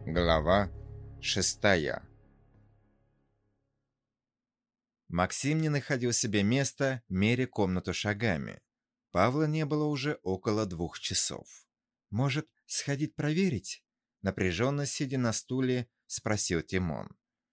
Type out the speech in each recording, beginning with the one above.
Глава 6. Максим не находил себе места, меря комнату шагами. Павла не было уже около 2 часов. «Может, сходить проверить?» Напряженно сидя на стуле, спросил Тимон.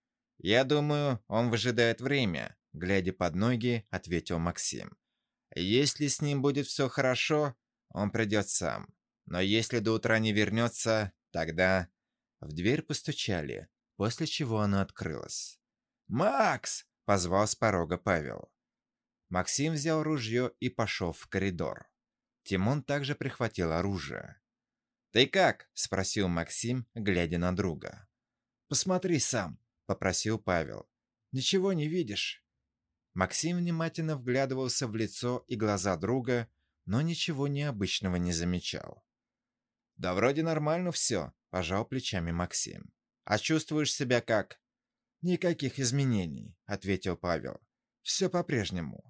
«Я думаю, он выжидает время», — глядя под ноги, ответил Максим. «Если с ним будет все хорошо, он придет сам. Но если до утра не вернется, тогда...» В дверь постучали, после чего она открылась. «Макс!» — позвал с порога Павел. Максим взял ружье и пошел в коридор. Тимон также прихватил оружие. «Ты как?» — спросил Максим, глядя на друга. «Посмотри сам», — попросил Павел. «Ничего не видишь?» Максим внимательно вглядывался в лицо и глаза друга, но ничего необычного не замечал. «Да вроде нормально все», — пожал плечами Максим. «А чувствуешь себя как?» «Никаких изменений», — ответил Павел. «Все по-прежнему».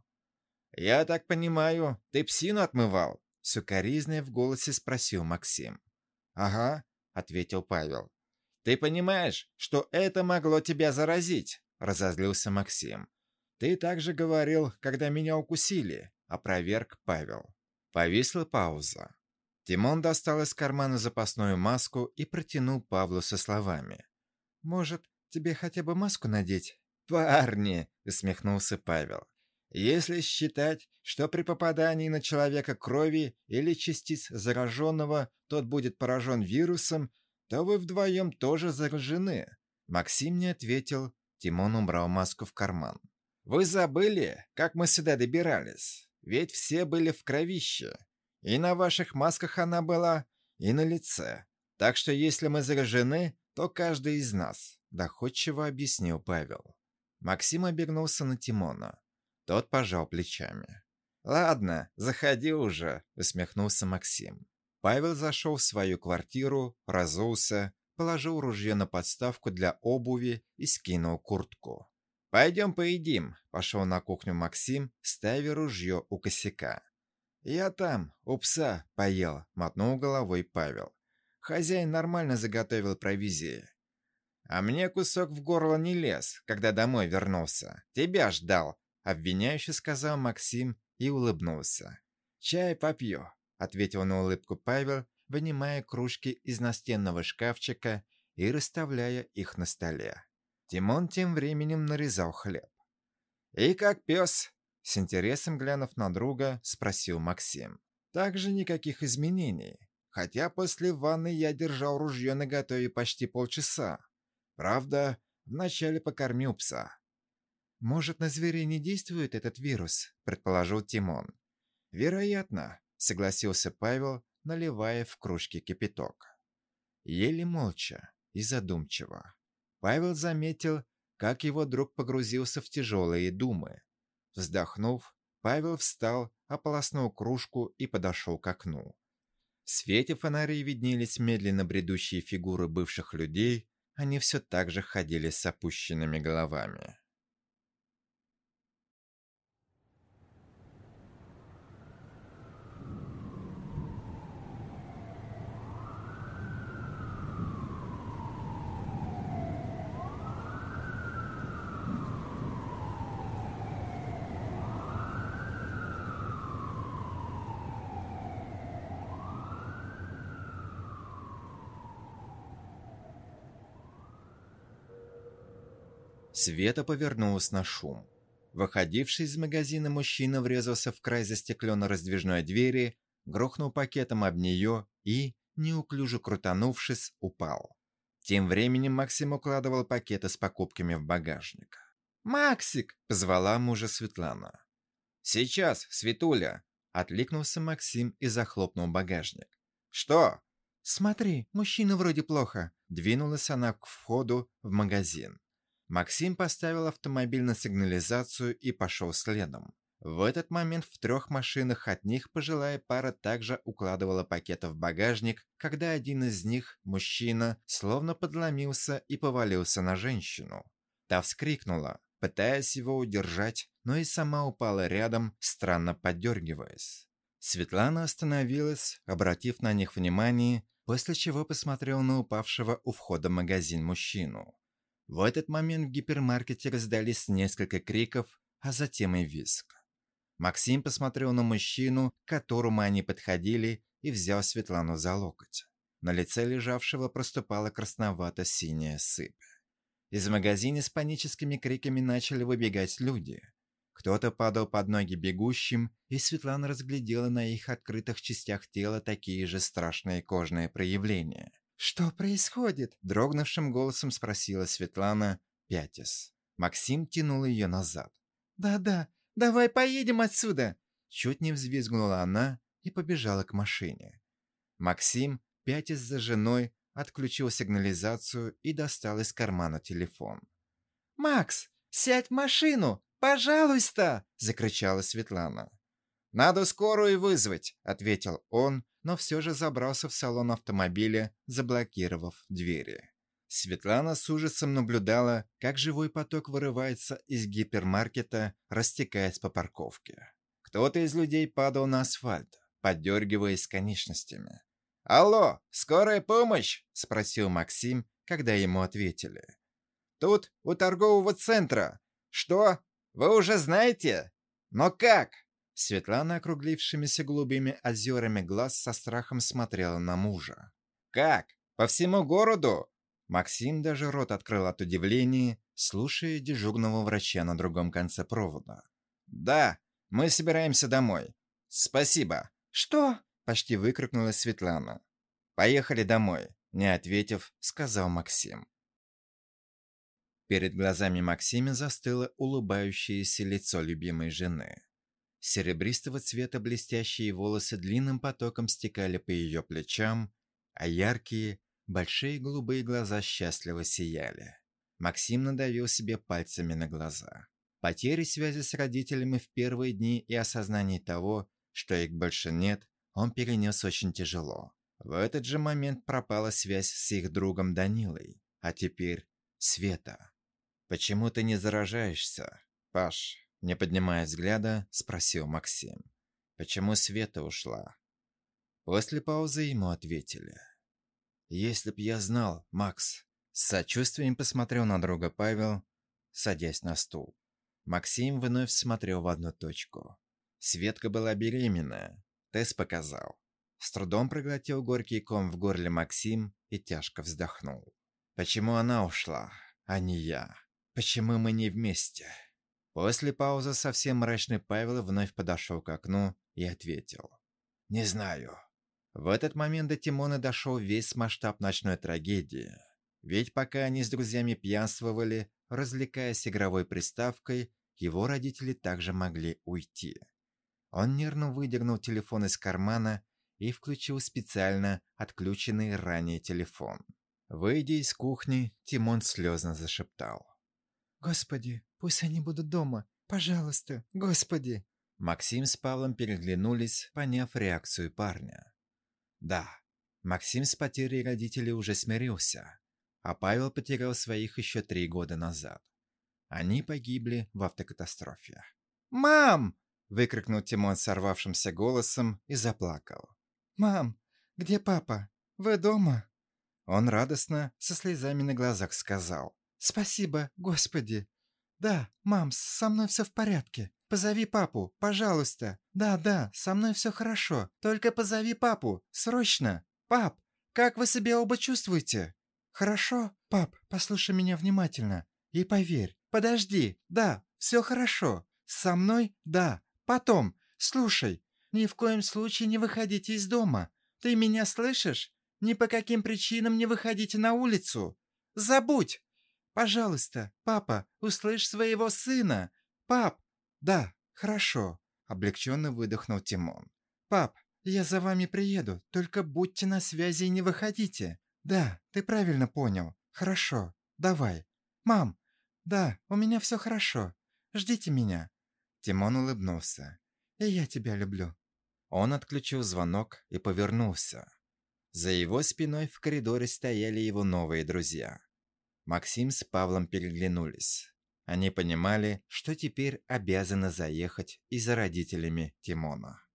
«Я так понимаю, ты псину отмывал?» — сукоризной в голосе спросил Максим. «Ага», — ответил Павел. «Ты понимаешь, что это могло тебя заразить?» — разозлился Максим. «Ты также говорил, когда меня укусили», — опроверг Павел. Повисла пауза. Тимон достал из кармана запасную маску и протянул Павлу со словами. «Может, тебе хотя бы маску надеть?» «Парни!» — усмехнулся Павел. «Если считать, что при попадании на человека крови или частиц зараженного тот будет поражен вирусом, то вы вдвоем тоже заражены». Максим не ответил, Тимон убрал маску в карман. «Вы забыли, как мы сюда добирались? Ведь все были в кровище. И на ваших масках она была, и на лице. Так что если мы заражены, то каждый из нас», — доходчиво объяснил Павел. Максим обернулся на Тимона. Тот пожал плечами. «Ладно, заходи уже», — усмехнулся Максим. Павел зашел в свою квартиру, разулся, положил ружье на подставку для обуви и скинул куртку. «Пойдем поедим», — пошел на кухню Максим, ставя ружье у косяка. «Я там, у пса, поел», — мотнул головой Павел. «Хозяин нормально заготовил провизии». «А мне кусок в горло не лез, когда домой вернулся. Тебя ждал», — обвиняюще сказал Максим и улыбнулся. «Чай попью», — ответил на улыбку Павел, вынимая кружки из настенного шкафчика и расставляя их на столе. Тимон тем временем нарезал хлеб. «И как пес?» — с интересом глянув на друга, спросил Максим. «Также никаких изменений, хотя после ванны я держал ружье наготове почти полчаса. Правда, вначале покормил пса». «Может, на зверей не действует этот вирус?» — предположил Тимон. «Вероятно», — согласился Павел, наливая в кружки кипяток. Ели молча и задумчиво. Павел заметил, как его друг погрузился в тяжелые думы. Вздохнув, Павел встал, ополоснул кружку и подошел к окну. В свете фонарей виднелись медленно бредущие фигуры бывших людей, они все так же ходили с опущенными головами. Света повернулась на шум. Выходивший из магазина мужчина врезался в край застекленно-раздвижной двери, грохнул пакетом об нее и, неуклюже крутанувшись, упал. Тем временем Максим укладывал пакеты с покупками в багажник. «Максик!» — позвала мужа Светлана. «Сейчас, Светуля!» — откликнулся Максим и захлопнул багажник. «Что?» «Смотри, мужчина вроде плохо!» — двинулась она к входу в магазин. Максим поставил автомобиль на сигнализацию и пошел следом. В этот момент в 3 машинах от них пожилая пара также укладывала пакеты в багажник, когда один из них, мужчина, словно подломился и повалился на женщину. Та вскрикнула, пытаясь его удержать, но и сама упала рядом, странно подергиваясь. Светлана остановилась, обратив на них внимание, после чего посмотрел на упавшего у входа в магазин мужчину. В этот момент в гипермаркете раздались несколько криков, а затем и визг. Максим посмотрел на мужчину, к которому они подходили, и взял Светлану за локоть. На лице лежавшего проступала красновато-синяя сыпь. Из магазина с паническими криками начали выбегать люди. Кто-то падал под ноги бегущим, и Светлана разглядела на их открытых частях тела такие же страшные кожные проявления. «Что происходит?» – дрогнувшим голосом спросила Светлана, пятясь. Максим тянул ее назад. «Да-да, давай поедем отсюда!» Чуть не взвизгнула она и побежала к машине. Максим, пятясь за женой, отключил сигнализацию и достал из кармана телефон. «Макс, сядь в машину! Пожалуйста!» – закричала Светлана. «Надо скорую вызвать», – ответил он, но все же забрался в салон автомобиля, заблокировав двери. Светлана с ужасом наблюдала, как живой поток вырывается из гипермаркета, растекаясь по парковке. Кто-то из людей падал на асфальт, поддергиваясь конечностями. «Алло, скорая помощь?» – спросил Максим, когда ему ответили. «Тут, у торгового центра. Что? Вы уже знаете? Но как?» Светлана округлившимися голубыми озерами глаз со страхом смотрела на мужа. «Как? По всему городу?» Максим даже рот открыл от удивления, слушая дежурного врача на другом конце провода. «Да, мы собираемся домой. Спасибо». «Что?» – почти выкрикнула Светлана. «Поехали домой», – не ответив, сказал Максим. Перед глазами Максима застыло улыбающееся лицо любимой жены. Серебристого цвета блестящие волосы длинным потоком стекали по ее плечам, а яркие, большие голубые глаза счастливо сияли. Максим надавил себе пальцами на глаза. Потери связи с родителями в первые дни и осознание того, что их больше нет, он перенес очень тяжело. В этот же момент пропала связь с их другом Данилой, а теперь Света. «Почему ты не заражаешься, Паш?» Не поднимая взгляда, спросил Максим. «Почему Света ушла?» После паузы ему ответили. «Если б я знал, Макс...» С сочувствием посмотрел на друга Павел, садясь на стул. Максим вновь смотрел в одну точку. Светка была беременная, тест показал. С трудом проглотил горький ком в горле Максим и тяжко вздохнул. «Почему она ушла, а не я? Почему мы не вместе?» После паузы совсем мрачный Павел вновь подошел к окну и ответил. «Не знаю». В этот момент до Тимона дошел весь масштаб ночной трагедии. Ведь пока они с друзьями пьянствовали, развлекаясь игровой приставкой, его родители также могли уйти. Он нервно выдернул телефон из кармана и включил специально отключенный ранее телефон. Выйдя из кухни, Тимон слезно зашептал. «Господи, пусть они будут дома. Пожалуйста, Господи!» Максим с Павлом переглянулись, поняв реакцию парня. Да, Максим с потерей родителей уже смирился, а Павел потерял своих еще 3 года назад. Они погибли в автокатастрофе. «Мам!» – выкрикнул Тимон сорвавшимся голосом и заплакал. «Мам, где папа? Вы дома?» Он радостно, со слезами на глазах сказал. «Спасибо, Господи!» «Да, мам, со мной все в порядке. Позови папу, пожалуйста. Да, со мной все хорошо. Только позови папу, срочно. Пап, как вы себя оба чувствуете?» «Хорошо? Пап, послушай меня внимательно. И поверь. Подожди, да, все хорошо. Со мной? Да. Потом. Слушай, ни в коем случае не выходите из дома. Ты меня слышишь? Ни по каким причинам не выходите на улицу. Забудь! Пожалуйста, папа, услышь своего сына. Пап! Да, хорошо. Облегченно выдохнул Тимон. Пап, я за вами приеду, только будьте на связи и не выходите. Да, ты правильно понял. Хорошо, давай. Мам, да, у меня все хорошо. Ждите меня. Тимон улыбнулся. И я тебя люблю. Он отключил звонок и повернулся. За его спиной в коридоре стояли его новые друзья. Максим с Павлом переглянулись. Они понимали, что теперь обязаны заехать и за родителями Тимона.